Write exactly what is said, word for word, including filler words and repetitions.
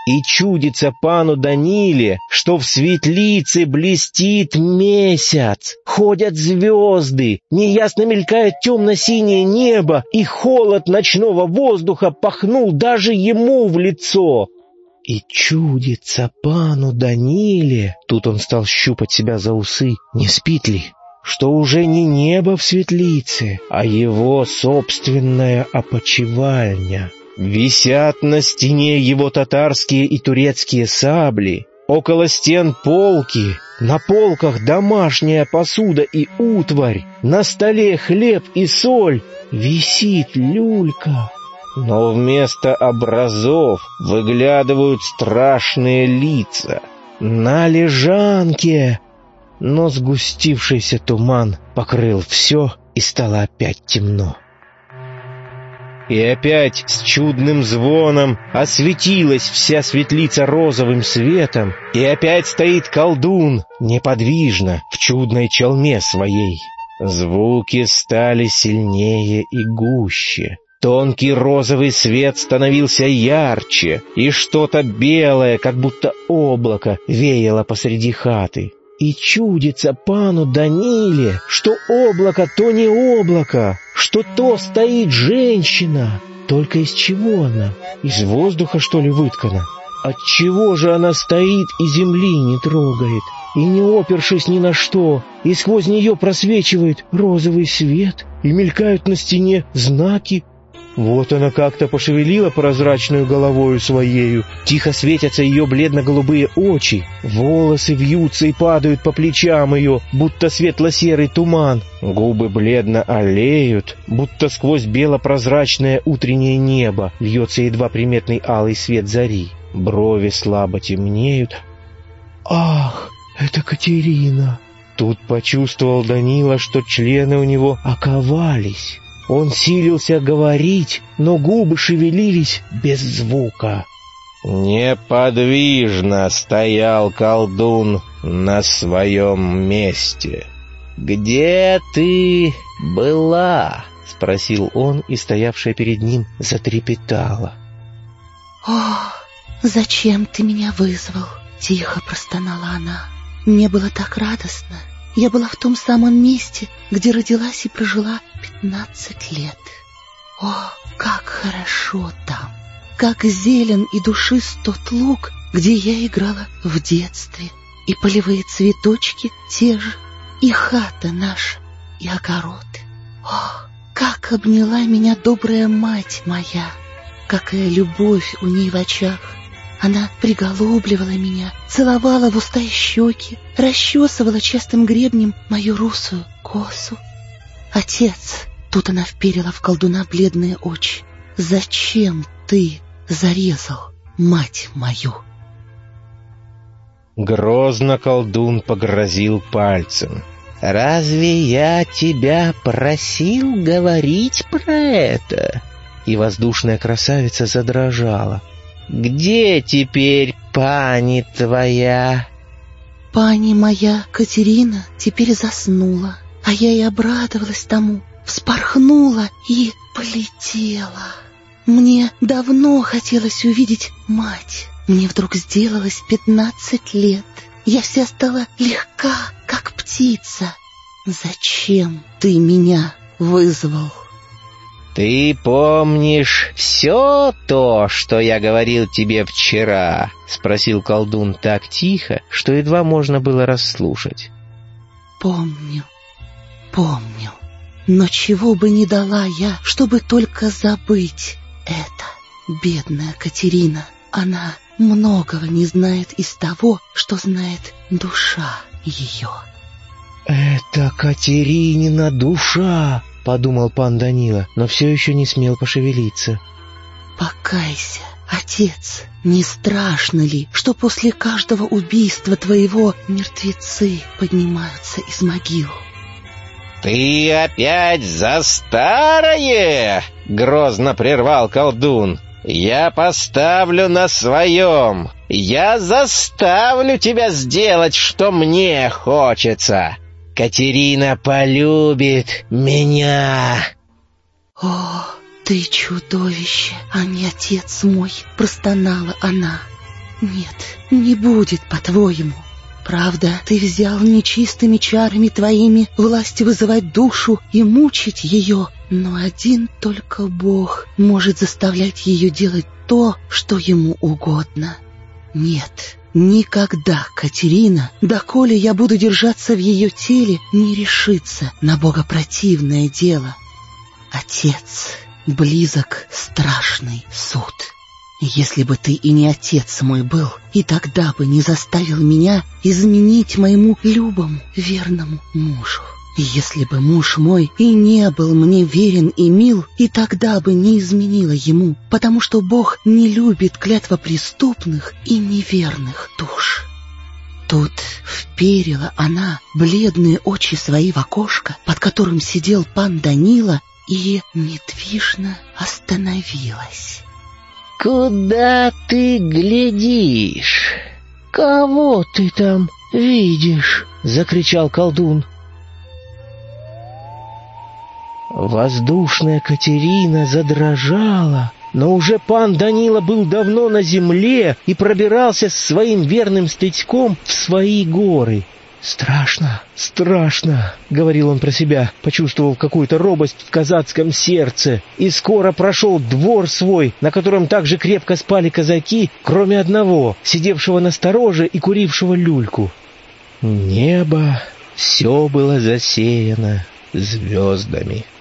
И чудится пану Даниле, что в светлице блестит месяц, ходят звезды, неясно мелькает темно-синее небо, и холод ночного воздуха пахнул даже ему в лицо. И чудится пану Даниле, тут он стал щупать себя за усы, не спит ли, что уже не небо в светлице, а его собственная опочивальня. Висят на стене его татарские и турецкие сабли, около стен полки, на полках домашняя посуда и утварь, на столе хлеб и соль, висит люлька. Но вместо образов выглядывают страшные лица. На лежанке. Но сгустившийся туман покрыл все, и стало опять темно. И опять с чудным звоном осветилась вся светлица розовым светом, и опять стоит колдун неподвижно в чудной челме своей. Звуки стали сильнее и гуще. Тонкий розовый свет становился ярче, и что-то белое, как будто облако, веяло посреди хаты. И чудится пану Даниле, что облако то не облако, что то стоит женщина. Только из чего она? Из воздуха, что ли, выткана? Отчего же она стоит и земли не трогает, и не опершись ни на что, и сквозь нее просвечивает розовый свет, и мелькают на стене знаки? Вот она как-то пошевелила прозрачную головою своею, тихо светятся ее бледно-голубые очи, волосы вьются и падают по плечам ее, будто светло-серый туман, губы бледно алеют, будто сквозь бело-прозрачное утреннее небо льется едва приметный алый свет зари, брови слабо темнеют. «Ах, это Катерина!» Тут почувствовал Данила, что члены у него оковались. Он силился говорить, но губы шевелились без звука. Неподвижно стоял колдун на своем месте. «Где ты была?» — спросил он, и стоявшая перед ним затрепетала. «О, зачем ты меня вызвал?» — тихо простонала она. «Мне было так радостно. Я была в том самом месте, где родилась и прожила пятнадцать лет. О, как хорошо там! Как зелен и душист тот луг, где я играла в детстве, и полевые цветочки те же, и хата наша, и огород. О, как обняла меня добрая мать моя! Какая любовь у ней в очах! Она приголубливала меня, целовала в уста и щеки, расчесывала частым гребнем мою русую косу. Отец, тут она вперила в колдуна бледные очи, зачем ты зарезал мать мою?» Грозно колдун погрозил пальцем. «Разве я тебя просил говорить про это?» И воздушная красавица задрожала. «Где теперь пани твоя?» «Пани моя Катерина теперь заснула, а я и обрадовалась тому, вспорхнула и полетела. Мне давно хотелось увидеть мать. Мне вдруг сделалось пятнадцать лет. Я вся стала легка, как птица. Зачем ты меня вызвал?» «Ты помнишь все то, что я говорил тебе вчера?» — спросил колдун так тихо, что едва можно было расслушать. «Помню, помню. Но чего бы не дала я, чтобы только забыть это. Бедная Катерина, она многого не знает из того, что знает душа ее». «Это Катеринина душа!» — подумал пан Данила, но все еще не смел пошевелиться. «Покайся, отец, не страшно ли, что после каждого убийства твоего мертвецы поднимаются из могил?» «Ты опять за старое?» — грозно прервал колдун. «Я поставлю на своем. Я заставлю тебя сделать, что мне хочется. Катерина полюбит меня». «О, ты чудовище, а не отец мой!» — простонала она. Нет, не будет, по-твоему. Правда, ты взял нечистыми чарами твоими власть вызывать душу и мучить ее, но один только Бог может заставлять ее делать то, что ему угодно. Нет, никогда Катерина, доколе я буду держаться в ее теле, не решится на богопротивное дело. Отец, близок страшный суд. Если бы ты и не отец мой был, и тогда бы не заставил меня изменить моему любому, верному мужу. Если бы муж мой и не был мне верен и мил, и тогда бы не изменила ему, потому что Бог не любит клятвопреступных и неверных душ. Тут вперила она бледные очи свои в окошко, под которым сидел пан Данила, и недвижно остановилась. «Куда ты глядишь? Кого ты там видишь?» — закричал колдун. Воздушная Катерина задрожала, но уже пан Данила был давно на земле и пробирался с своим верным Стыдьком в свои горы. «Страшно, страшно», — говорил он про себя, почувствовав какую-то робость в казацком сердце, и скоро прошел двор свой, на котором так же крепко спали казаки, кроме одного, сидевшего на стороже и курившего люльку. Небо все было засеяно звездами.